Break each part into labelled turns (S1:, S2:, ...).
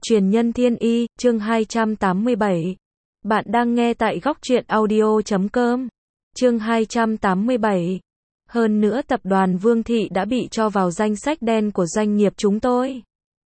S1: Truyền nhân thiên y, chương 287. Bạn đang nghe tại góc truyện audio.com. Chương 287. Hơn nữa tập đoàn Vương Thị đã bị cho vào danh sách đen của doanh nghiệp chúng tôi.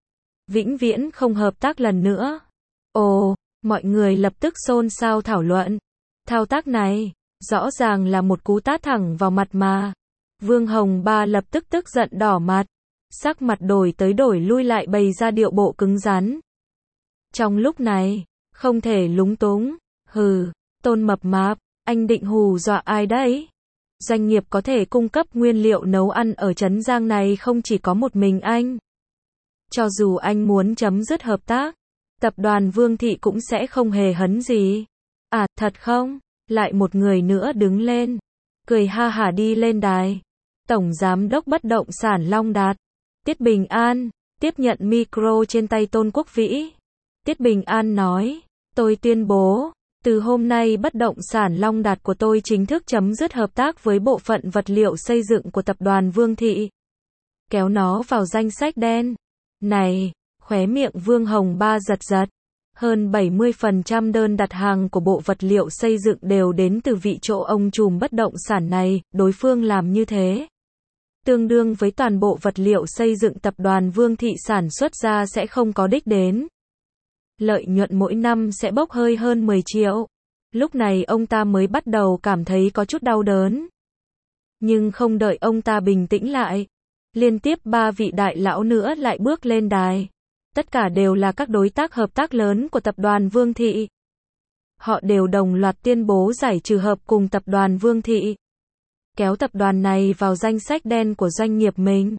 S1: Vĩnh viễn không hợp tác lần nữa. Ồ, mọi người lập tức xôn xao thảo luận. Thao tác này, rõ ràng là một cú tát thẳng vào mặt mà. Vương Hồng Ba lập tức tức giận đỏ mặt. Sắc mặt đổi tới đổi lui lại bày ra điệu bộ cứng rắn. Trong lúc này, không thể lúng túng. Hừ, Tôn Mập Mạp, anh định hù dọa ai đấy? Doanh nghiệp có thể cung cấp nguyên liệu nấu ăn ở Trấn Giang này không chỉ có một mình anh. Cho dù anh muốn chấm dứt hợp tác, tập đoàn Vương Thị cũng sẽ không hề hấn gì. À, thật không? Lại một người nữa đứng lên, cười ha hả đi lên đài. Tổng Giám đốc Bất động sản Long Đạt, Tiết Bình An, tiếp nhận micro trên tay Tôn Quốc Vĩ. Tiết Bình An nói, tôi tuyên bố, từ hôm nay bất động sản Long Đạt của tôi chính thức chấm dứt hợp tác với bộ phận vật liệu xây dựng của tập đoàn Vương Thị. Kéo nó vào danh sách đen. Này, khóe miệng Vương Hồng Ba giật giật. Hơn 70% đơn đặt hàng của bộ vật liệu xây dựng đều đến từ vị chỗ ông trùm bất động sản này, đối phương làm như thế. Tương đương với toàn bộ vật liệu xây dựng tập đoàn Vương Thị sản xuất ra sẽ không có đích đến. Lợi nhuận mỗi năm sẽ bốc hơi hơn 10 triệu. Lúc này ông ta mới bắt đầu cảm thấy có chút đau đớn. Nhưng không đợi ông ta bình tĩnh lại, liên tiếp 3 vị đại lão nữa lại bước lên đài. Tất cả đều là các đối tác hợp tác lớn của tập đoàn Vương Thị. Họ đều đồng loạt tuyên bố giải trừ hợp cùng tập đoàn Vương Thị. Kéo tập đoàn này vào danh sách đen của doanh nghiệp mình.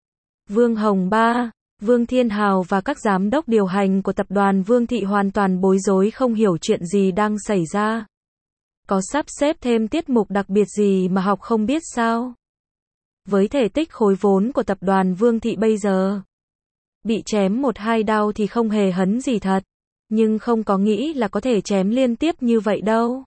S1: Vương Hồng Ba, Vương Thiên Hào và các giám đốc điều hành của tập đoàn Vương Thị hoàn toàn bối rối không hiểu chuyện gì đang xảy ra. Có sắp xếp thêm tiết mục đặc biệt gì mà học không biết sao? Với thể tích khối vốn của tập đoàn Vương Thị bây giờ, bị chém 1-2 đao thì không hề hấn gì thật. Nhưng không có nghĩ là có thể chém liên tiếp như vậy đâu.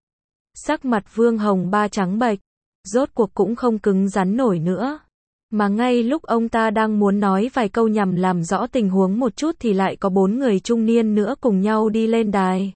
S1: Sắc mặt Vương Hồng Ba trắng bệch, rốt cuộc cũng không cứng rắn nổi nữa. Mà ngay lúc ông ta đang muốn nói vài câu nhằm làm rõ tình huống một chút thì lại có 4 người trung niên nữa cùng nhau đi lên đài.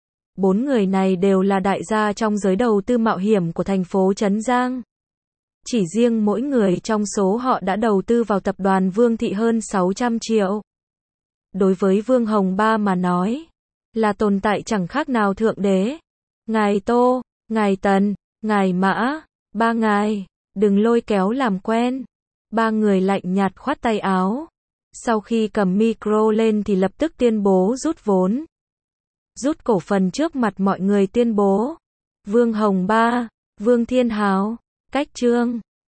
S1: 4 người này đều là đại gia trong giới đầu tư mạo hiểm của thành phố Trấn Giang. Chỉ riêng mỗi người trong số họ đã đầu tư vào tập đoàn Vương Thị hơn 600 triệu. Đối với Vương Hồng Ba mà nói, là tồn tại chẳng khác nào thượng đế. Ngài Tô, ngài Tần, ngài Mã, 3 ngài, đừng lôi kéo làm quen. 3 người lạnh nhạt khoát tay áo. Sau khi cầm micro lên thì lập tức tuyên bố rút vốn. Rút cổ phần trước mặt mọi người tuyên bố. Vương Hồng Ba, Vương Thiên Hào, cách trương,